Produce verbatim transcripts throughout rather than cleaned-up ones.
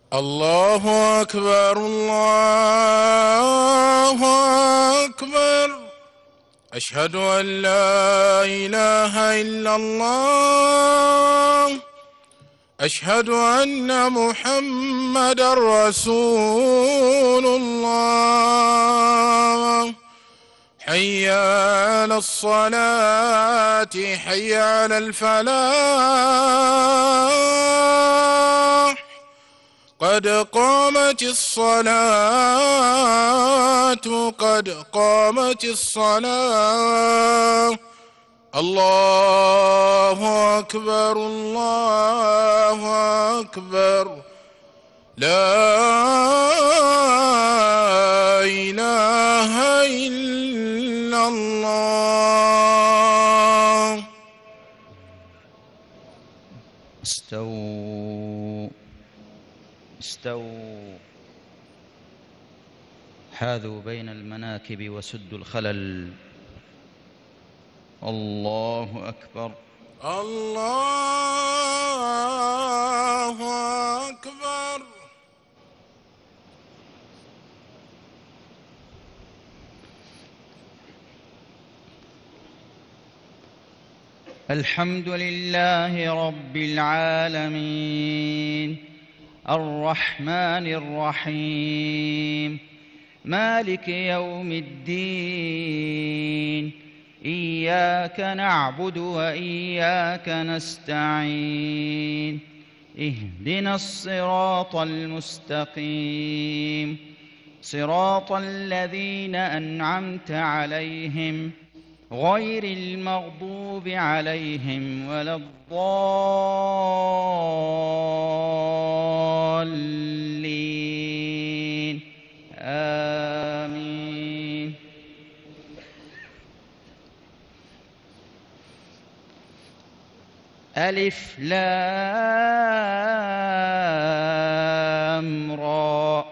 الله أكبر الله أكبر. أشهد أن لا إله إلا الله. أشهد أن محمدا رسول الله. حي على الصلاة حي على الفلاح. قد قامت الصلاة قد قامت الصلاة. الله أكبر الله أكبر. لا إله إلا الله. استووا استووا حاذوا بين المناكب وسدوا الخلل. الله أكبر الله أكبر. الحمد لله رب العالمين الرحمن الرحيم مالك يوم الدين. إياك نعبد وإياك نستعين. اهدنا الصراط المستقيم صراط الذين أنعمت عليهم غير المغضوب عليهم ولا الضالين. آمين. ألف لام را.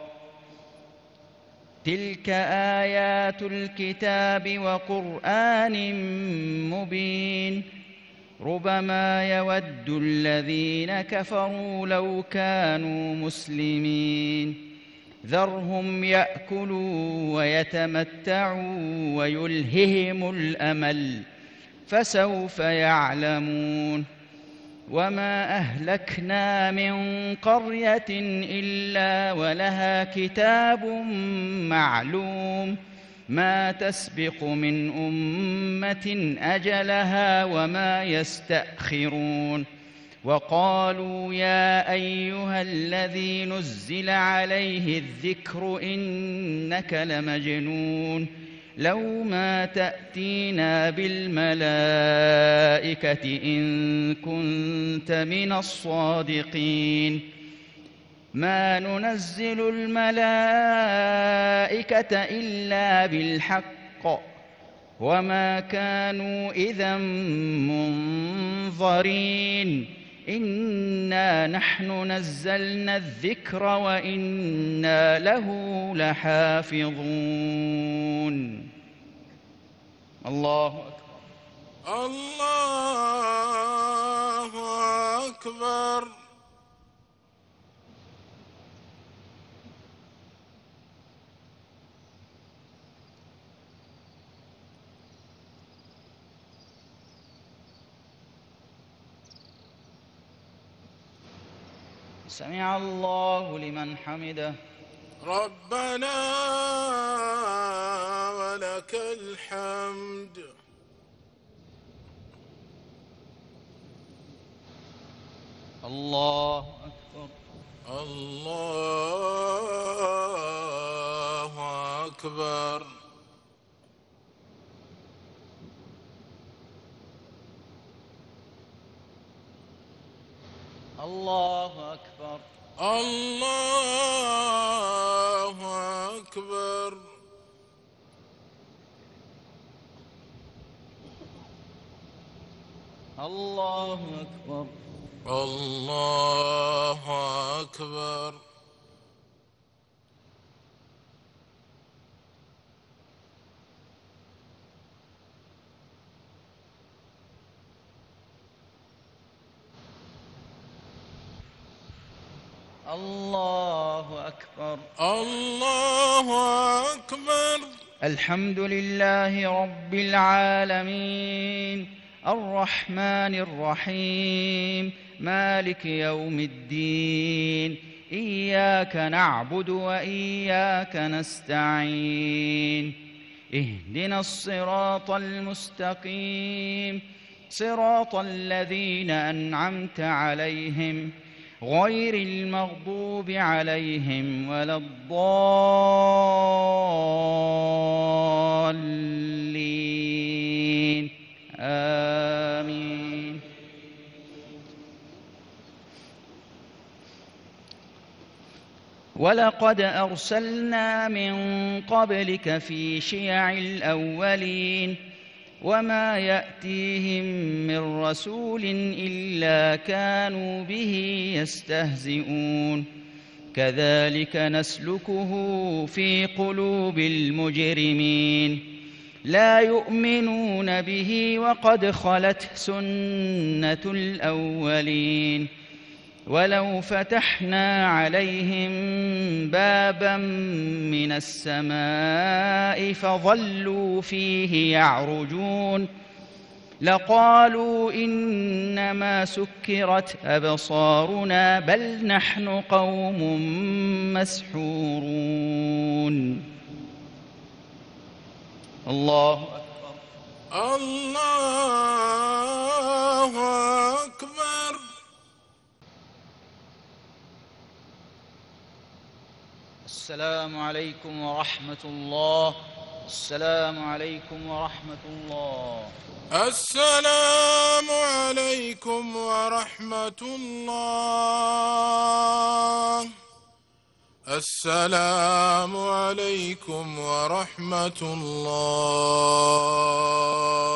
تلك آيات الكتاب وقرآن مبين. ربما يود الذين كفروا لو كانوا مسلمين. ذرهم يأكلوا ويتمتعوا ويلههم الأمل فسوف يعلمون. وما أهلكنا من قرية إلا ولها كتاب معلوم ما تسبق من أمة أجلها وما يستأخرون. وقالوا يا أيها الذي نزل عليه الذكر إنك لمجنون لو ما تأتينا بالملائكة إن كنت من الصادقين. ما ننزل الملائكة إلا بالحق وما كانوا إذا منظرين. إنا نحن نزلنا الذكر وإنا له لحافظون. الله أكبر. الله أكبر. سمع الله لمن حمده. ربنا ولك الحمد. الله أكبر. الله أكبر. الله أكبر. الله أكبر. الله أكبر. الله أكبر. الله أكبر. الله أكبر. الحمد لله رب العالمين الرحمن الرحيم مالك يوم الدين إياك نعبد وإياك نستعين اهدنا الصراط المستقيم صراط الذين أنعمت عليهم غير المغضوب عليهم ولا الضالين آمين. ولقد أرسلنا من قبلك في شيع الأولين وما يأتيهم من رسول إلا كانوا به يستهزئون كذلك نسلكه في قلوب المجرمين لا يؤمنون به وقد خلت سنة الأولين ولو فتحنا عليهم بابا من السماء فظلوا فيه يعرجون لقالوا إنما سكرت أبصارنا بل نحن قوم مسحورون. الله أكبر. الله أكبر. السلام عليكم ورحمة الله. السلام عليكم ورحمة الله. السلام عليكم ورحمة الله. السلام عليكم ورحمة الله.